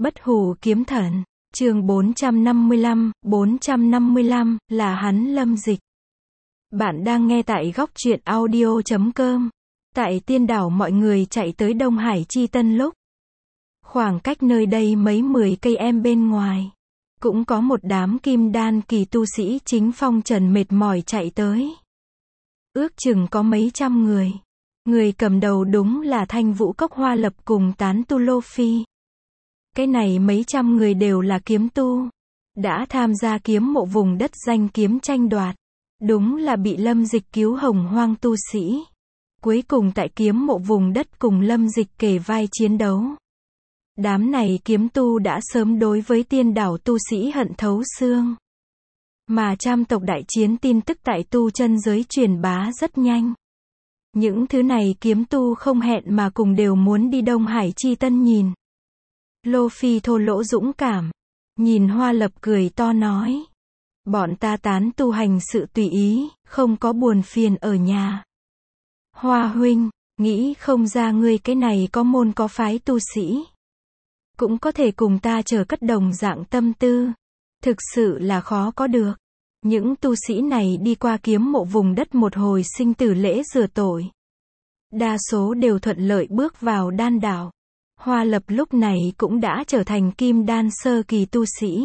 Bất hủ kiếm thần, chương 455 là hắn Lâm Dịch. Bạn đang nghe tại góc truyện audio.com. Tại tiên đảo mọi người chạy tới Đông Hải Chi Tân lúc. Khoảng cách nơi đây mấy 10 cây em bên ngoài. Cũng có một đám kim đan kỳ tu sĩ chính phong trần mệt mỏi chạy tới. Ước chừng có mấy trăm người. Người cầm đầu đúng là Thanh Vũ Cốc Hoa Lập cùng tán tu Lô Phi. Cái này mấy trăm người đều là kiếm tu. Đã tham gia kiếm mộ vùng đất danh kiếm tranh đoạt. Đúng là bị Lâm Dịch cứu hồng hoang tu sĩ. Cuối cùng tại kiếm mộ vùng đất cùng Lâm Dịch kề vai chiến đấu. Đám này kiếm tu đã sớm đối với tiên đảo tu sĩ hận thấu xương. Mà trăm tộc đại chiến tin tức tại tu chân giới truyền bá rất nhanh. Những thứ này kiếm tu không hẹn mà cùng đều muốn đi Đông Hải Chi Tân nhìn. Lô Phi thô lỗ dũng cảm. Nhìn Hoa Lập cười to nói. Bọn ta tán tu hành sự tùy ý, không có buồn phiền ở nhà. Hoa huynh, nghĩ không ra ngươi cái này có môn có phái tu sĩ. Cũng có thể cùng ta chờ cất đồng dạng tâm tư. Thực sự là khó có được. Những tu sĩ này đi qua kiếm mộ vùng đất một hồi sinh tử lễ rửa tội. Đa số đều thuận lợi bước vào đan đảo. Hoa Lập lúc này cũng đã trở thành kim đan sơ kỳ tu sĩ.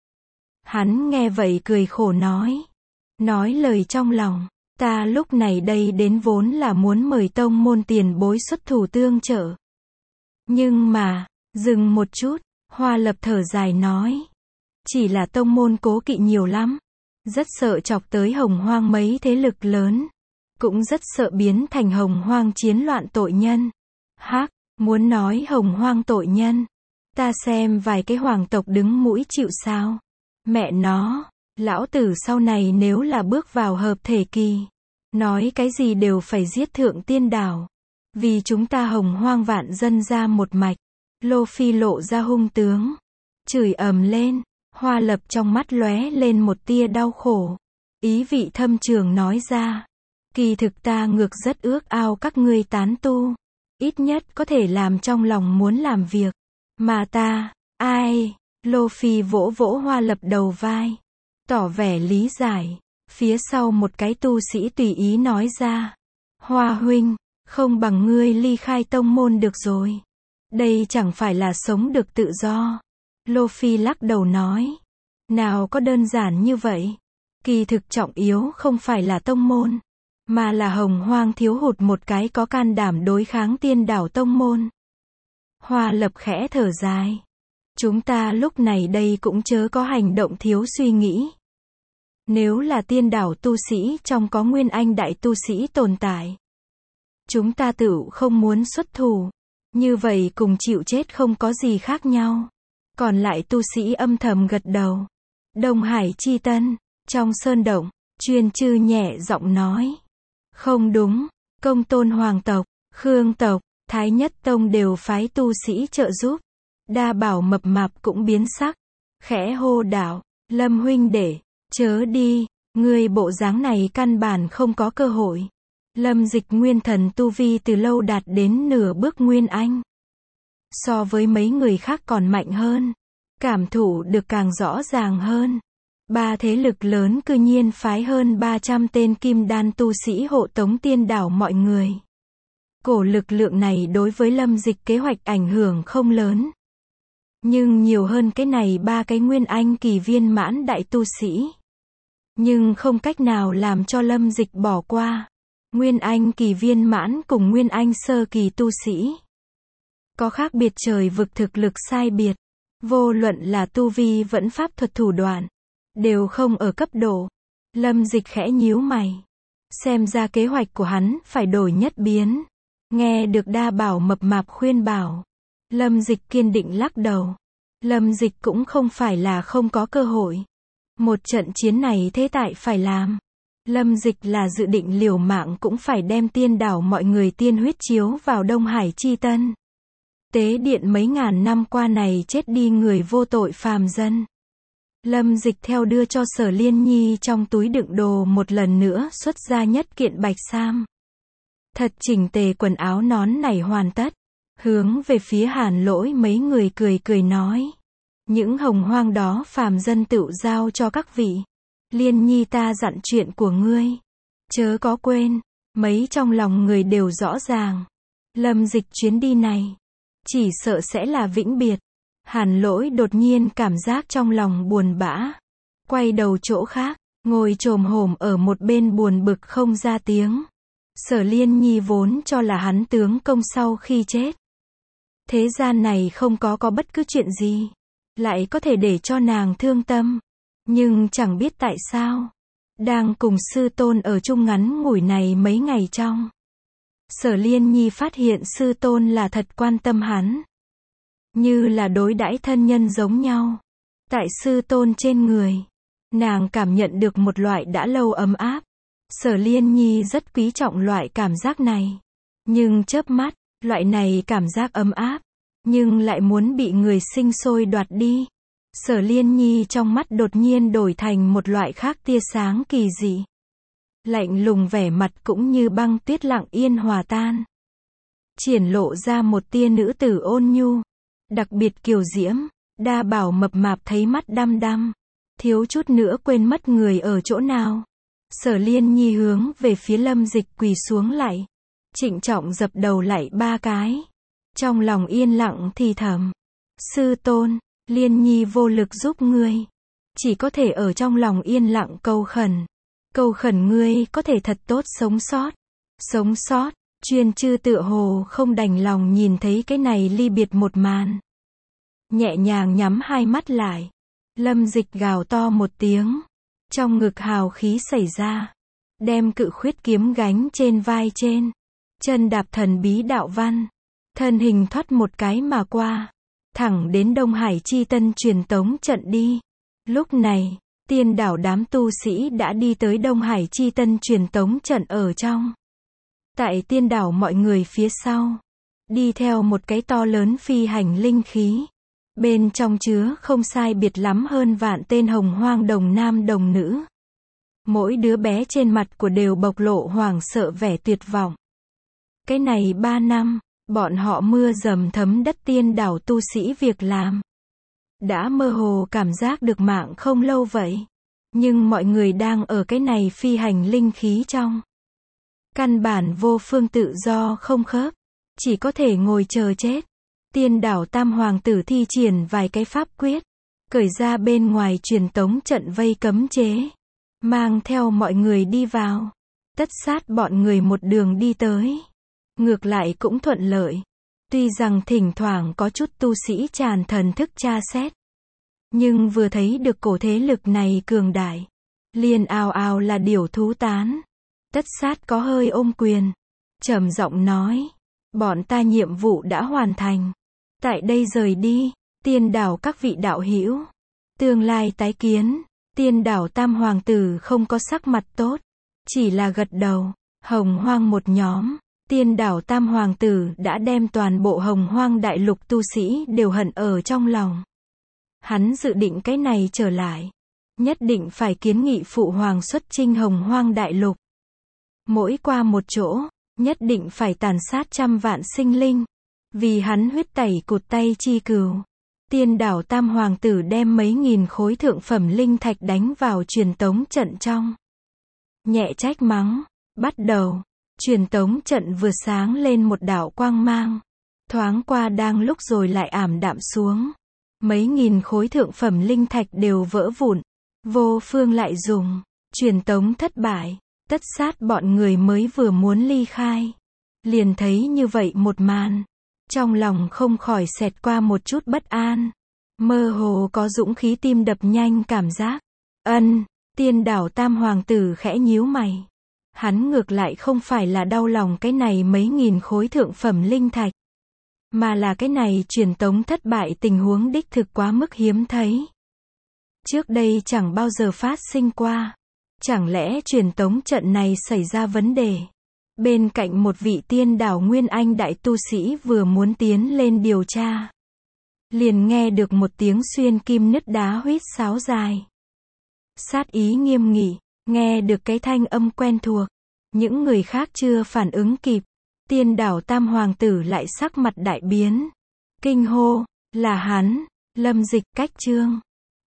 Hắn nghe vậy cười khổ nói. Nói lời trong lòng. Ta lúc này đây đến vốn là muốn mời tông môn tiền bối xuất thủ tương trợ. Nhưng mà, dừng một chút, Hoa Lập thở dài nói. Chỉ là tông môn cố kỵ nhiều lắm. Rất sợ chọc tới hồng hoang mấy thế lực lớn. Cũng rất sợ biến thành hồng hoang chiến loạn tội nhân. Hắc, muốn nói hồng hoang tội nhân. Ta xem vài cái hoàng tộc đứng mũi chịu sao. Mẹ nó, lão tử sau này nếu là bước vào hợp thể kỳ. Nói cái gì đều phải giết thượng tiên đảo. Vì chúng ta hồng hoang vạn dân ra một mạch. Lô Phi lộ ra hung tướng. Chửi ầm lên. Hoa Lập trong mắt lóe lên một tia đau khổ. Ý vị thâm trường nói ra. Kỳ thực ta ngược rất ước ao các ngươi tán tu. Ít nhất có thể làm trong lòng muốn làm việc. Mà ta, ai? Lô Phi vỗ vỗ Hoa Lập đầu vai. Tỏ vẻ lý giải. Phía sau một cái tu sĩ tùy ý nói ra. Hoa huynh, không bằng ngươi ly khai tông môn được rồi. Đây chẳng phải là sống được tự do. Lô Phi lắc đầu nói. Nào có đơn giản như vậy. Kỳ thực trọng yếu không phải là tông môn. Mà là hồng hoang thiếu hụt một cái có can đảm đối kháng tiên đảo tông môn. Hoa Lập khẽ thở dài. Chúng ta lúc này đây cũng chớ có hành động thiếu suy nghĩ. Nếu là tiên đảo tu sĩ trong có nguyên anh đại tu sĩ tồn tại. Chúng ta tự không muốn xuất thủ. Như vậy cùng chịu chết không có gì khác nhau. Còn lại tu sĩ âm thầm gật đầu. Đông Hải Chi Tân, trong sơn động, Chuyên Chư nhẹ giọng nói. Không đúng, Công Tôn hoàng tộc, Khương tộc, Thái Nhất tông đều phái tu sĩ trợ giúp. Đa Bảo mập mạp cũng biến sắc. Khẽ hô đạo, Lâm huynh đệ, chớ đi, người bộ dáng này căn bản không có cơ hội. Lâm Dịch nguyên thần tu vi từ lâu đạt đến nửa bước nguyên anh. So với mấy người khác còn mạnh hơn. Cảm thụ được càng rõ ràng hơn. Ba thế lực lớn cư nhiên phái hơn 300 tên kim đan tu sĩ hộ tống tiên đảo mọi người. Cổ lực lượng này đối với Lâm Dịch kế hoạch ảnh hưởng không lớn. Nhưng nhiều hơn cái này ba cái nguyên anh kỳ viên mãn đại tu sĩ. Nhưng không cách nào làm cho Lâm Dịch bỏ qua. Nguyên anh kỳ viên mãn cùng nguyên anh sơ kỳ tu sĩ. Có khác biệt trời vực thực lực sai biệt. Vô luận là tu vi vẫn pháp thuật thủ đoạn. Đều không ở cấp độ. Lâm Dịch khẽ nhíu mày. Xem ra kế hoạch của hắn phải đổi nhất biến. Nghe được Đa Bảo mập mạp khuyên bảo. Lâm Dịch kiên định lắc đầu. Lâm Dịch cũng không phải là không có cơ hội. Một trận chiến này thế tại phải làm. Lâm Dịch là dự định liều mạng cũng phải đem tiên đảo mọi người tiên huyết chiếu vào Đông Hải Chi Tân. Tế điện mấy ngàn năm qua này chết đi người vô tội phàm dân. Lâm Dịch theo đưa cho Sở Liên Nhi trong túi đựng đồ một lần nữa xuất ra nhất kiện bạch sam. Thật chỉnh tề quần áo nón nảy hoàn tất. hướng về phía Hàn Lỗi mấy người cười cười nói. Những hồng hoang đó phàm dân tựu giao cho các vị. Liên nhi ta dặn chuyện của ngươi. Chớ có quên, mấy trong lòng người đều rõ ràng. Lâm Dịch chuyến đi này, chỉ sợ sẽ là vĩnh biệt. Hàn Lỗi đột nhiên cảm giác trong lòng buồn bã. Quay đầu chỗ khác, ngồi chồm hổm ở một bên buồn bực không ra tiếng. Sở Liên Nhi vốn cho là hắn tướng công sau khi chết. Thế gian này không có bất cứ chuyện gì, lại có thể để cho nàng thương tâm. Nhưng chẳng biết tại sao, đang cùng sư tôn ở chung ngắn ngủi này mấy ngày trong. Sở Liên Nhi phát hiện sư tôn là thật quan tâm hắn. Như là đối đãi thân nhân giống nhau. Tại sư tôn trên người, nàng cảm nhận được một loại đã lâu ấm áp. Sở Liên Nhi rất quý trọng loại cảm giác này. Nhưng chớp mắt, loại này cảm giác ấm áp, nhưng lại muốn bị người sinh sôi đoạt đi. Sở Liên Nhi trong mắt đột nhiên đổi thành một loại khác tia sáng kỳ dị. Lạnh lùng vẻ mặt cũng như băng tuyết lặng yên hòa tan. Triển lộ ra một tia nữ tử ôn nhu, đặc biệt kiều diễm. Đa Bảo mập mạp thấy mắt đăm đăm, thiếu chút nữa quên mất người ở chỗ nào. Sở Liên Nhi hướng về phía Lâm Dịch quỳ xuống lại, trịnh trọng dập đầu lại 3 cái. Trong lòng yên lặng thì thầm, sư tôn, Liên Nhi vô lực giúp ngươi, chỉ có thể ở trong lòng yên lặng cầu khẩn ngươi có thể thật tốt sống sót. Chuyên Chư tựa hồ không đành lòng nhìn thấy cái này ly biệt một màn, nhẹ nhàng nhắm hai mắt lại. Lâm Dịch gào to một tiếng, trong ngực hào khí xảy ra, đem cự khuyết kiếm gánh trên vai trên, chân đạp thần bí đạo văn, thân hình thoát một cái mà qua, thẳng đến Đông Hải Chi Tân truyền tống trận đi. Lúc này, tiên đảo đám tu sĩ đã đi tới Đông Hải Chi Tân truyền tống trận ở trong. Tại tiên đảo mọi người phía sau, đi theo một cái to lớn phi hành linh khí. Bên trong chứa không sai biệt lắm hơn vạn tên hồng hoang đồng nam đồng nữ. Mỗi đứa bé trên mặt của đều bộc lộ hoảng sợ vẻ tuyệt vọng. Cái này 3 năm, bọn họ mưa dầm thấm đất tiên đảo tu sĩ việc làm. Đã mơ hồ cảm giác được mạng không lâu vậy. Nhưng mọi người đang ở cái này phi hành linh khí trong. Căn bản vô phương tự do không khớp, chỉ có thể ngồi chờ chết. Tiên đảo Tam Hoàng tử thi triển vài cái pháp quyết, cởi ra bên ngoài truyền tống trận vây cấm chế, mang theo mọi người đi vào. Tất sát bọn người một đường đi tới. Ngược lại cũng thuận lợi. Tuy rằng thỉnh thoảng có chút tu sĩ tràn thần thức tra xét, nhưng vừa thấy được cổ thế lực này cường đại, liền ào ào là điểu thú tán. Tất sát có hơi ôm quyền, trầm giọng nói, bọn ta nhiệm vụ đã hoàn thành. Tại đây rời đi, tiên đảo các vị đạo hữu. Tương lai tái kiến. Tiên đảo Tam Hoàng tử không có sắc mặt tốt, chỉ là gật đầu. Hồng hoang một nhóm. Tiên đảo Tam Hoàng tử đã đem toàn bộ hồng hoang đại lục tu sĩ đều hận ở trong lòng. Hắn dự định cái này trở lại, nhất định phải kiến nghị phụ hoàng xuất chinh hồng hoang đại lục. Mỗi qua một chỗ, nhất định phải tàn sát trăm vạn sinh linh. Vì hắn huyết tẩy cụt tay chi cừu. Tiên đảo Tam Hoàng tử đem mấy nghìn khối thượng phẩm linh thạch đánh vào truyền tống trận trong. Nhẹ trách mắng, bắt đầu. Truyền tống trận vừa sáng lên một đạo quang mang. Thoáng qua đang lúc rồi lại ảm đạm xuống. Mấy nghìn khối thượng phẩm linh thạch đều vỡ vụn. Vô phương lại dùng. Truyền tống thất bại. Tất sát bọn người mới vừa muốn ly khai. Liền thấy như vậy một màn. Trong lòng không khỏi xẹt qua một chút bất an. Mơ hồ có dũng khí tim đập nhanh cảm giác. Tiên đảo Tam Hoàng tử khẽ nhíu mày. Hắn ngược lại không phải là đau lòng cái này mấy nghìn khối thượng phẩm linh thạch, mà là cái này truyền tống thất bại tình huống đích thực quá mức hiếm thấy. Trước đây chẳng bao giờ phát sinh qua. Chẳng lẽ truyền tống trận này xảy ra vấn đề? Bên cạnh một vị tiên đảo Nguyên Anh đại tu sĩ vừa muốn tiến lên điều tra, liền nghe được một tiếng xuyên kim nứt đá huýt sáo dài. Sát ý nghiêm nghị, nghe được cái thanh âm quen thuộc. Những người khác chưa phản ứng kịp, Tiên đảo tam hoàng tử lại sắc mặt đại biến. Kinh hô, là hắn, Lâm Dịch, cách chương.